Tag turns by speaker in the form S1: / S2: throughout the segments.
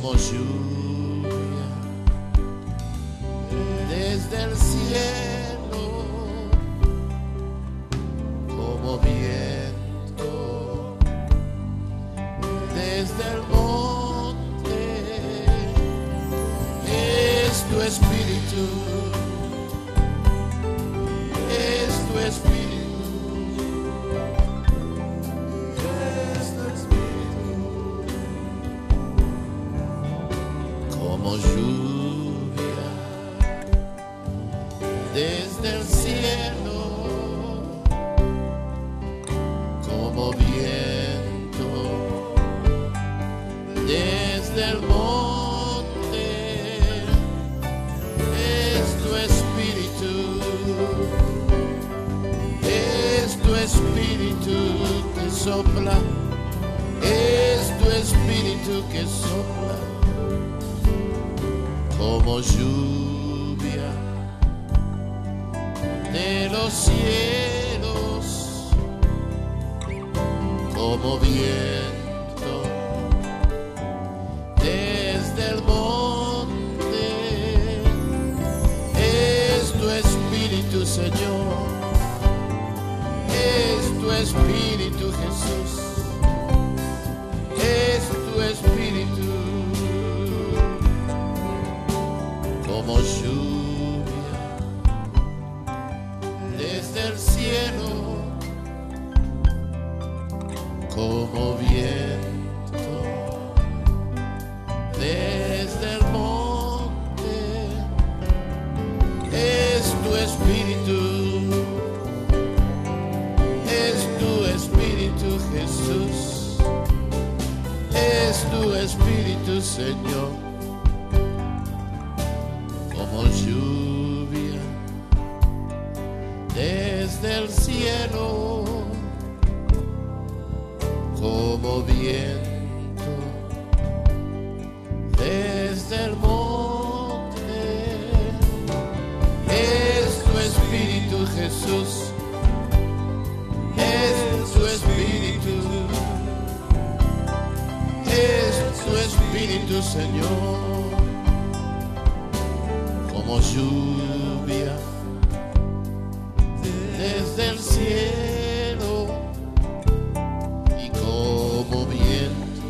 S1: como lluvia desde el cielo, como viento desde el monte, es tu espíritu, es tu espíritu. Como lluvia desde el cielo, como viento desde el monte, es tu espíritu que sopla, es tu espíritu que sopla. Como lluvia de los cielos, como viento desde el monte, es tu espíritu, Señor, es tu espíritu, Jesús, es tu espíritu. Como lluvia desde el cielo, como viento desde el monte, es tu espíritu, Jesús, es tu espíritu, Señor. Como lluvia desde el cielo, como viento desde el monte, es tu espíritu, Jesús, es tu espíritu, es tu espíritu, Señor. Como lluvia desde el cielo y como viento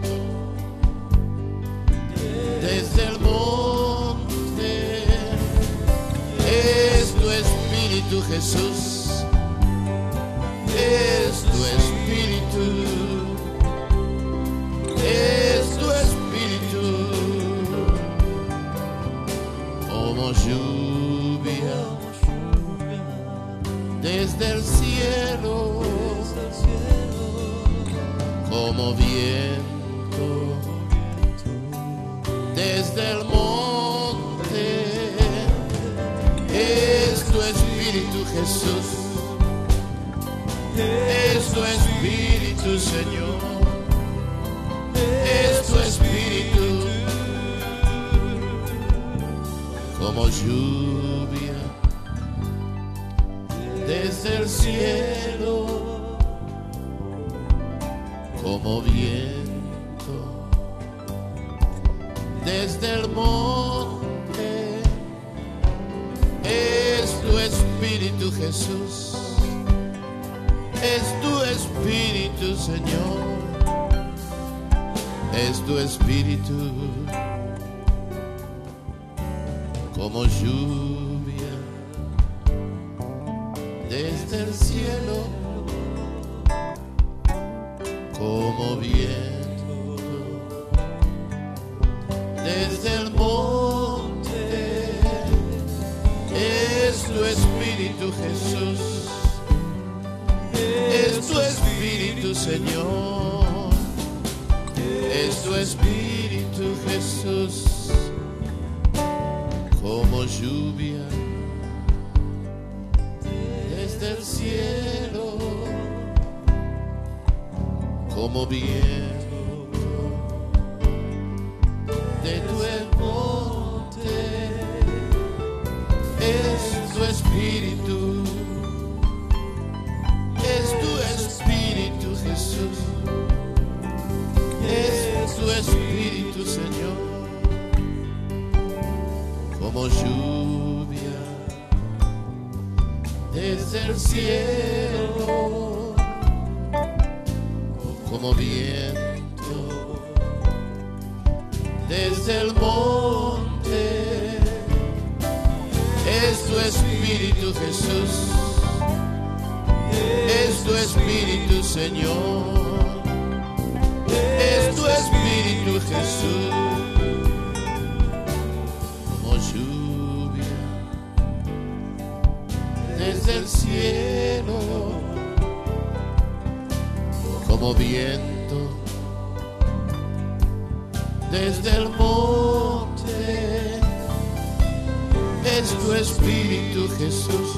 S1: desde el monte, es tu espíritu, Jesús, es tu espíritu, es tu espíritu. Como lluvia desde el cielo, como viento desde el monte, es tu espíritu, Jesús, es tu espíritu, Señor, es tu espíritu. Como lluvia desde el cielo, como viento desde el monte, es tu espíritu, Jesús, es tu espíritu, Señor, es tu espíritu. Como lluvia desde el cielo, como viento desde el monte, es tu espíritu, Jesús, es tu espíritu, Señor, es tu espíritu, Jesús. Como lluvia desde el cielo, como viento de tu monte, es tu espíritu, Jesús, es tu espíritu, Señor. el cielo, como viento desde el monte. Es tu espíritu, Jesús, es tu espíritu, Señor, es tu espíritu, Jesús, como lluvia desde el cielo, como viento desde el monte. Es tu espíritu, Jesús,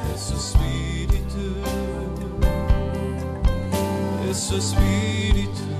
S2: es su espíritu,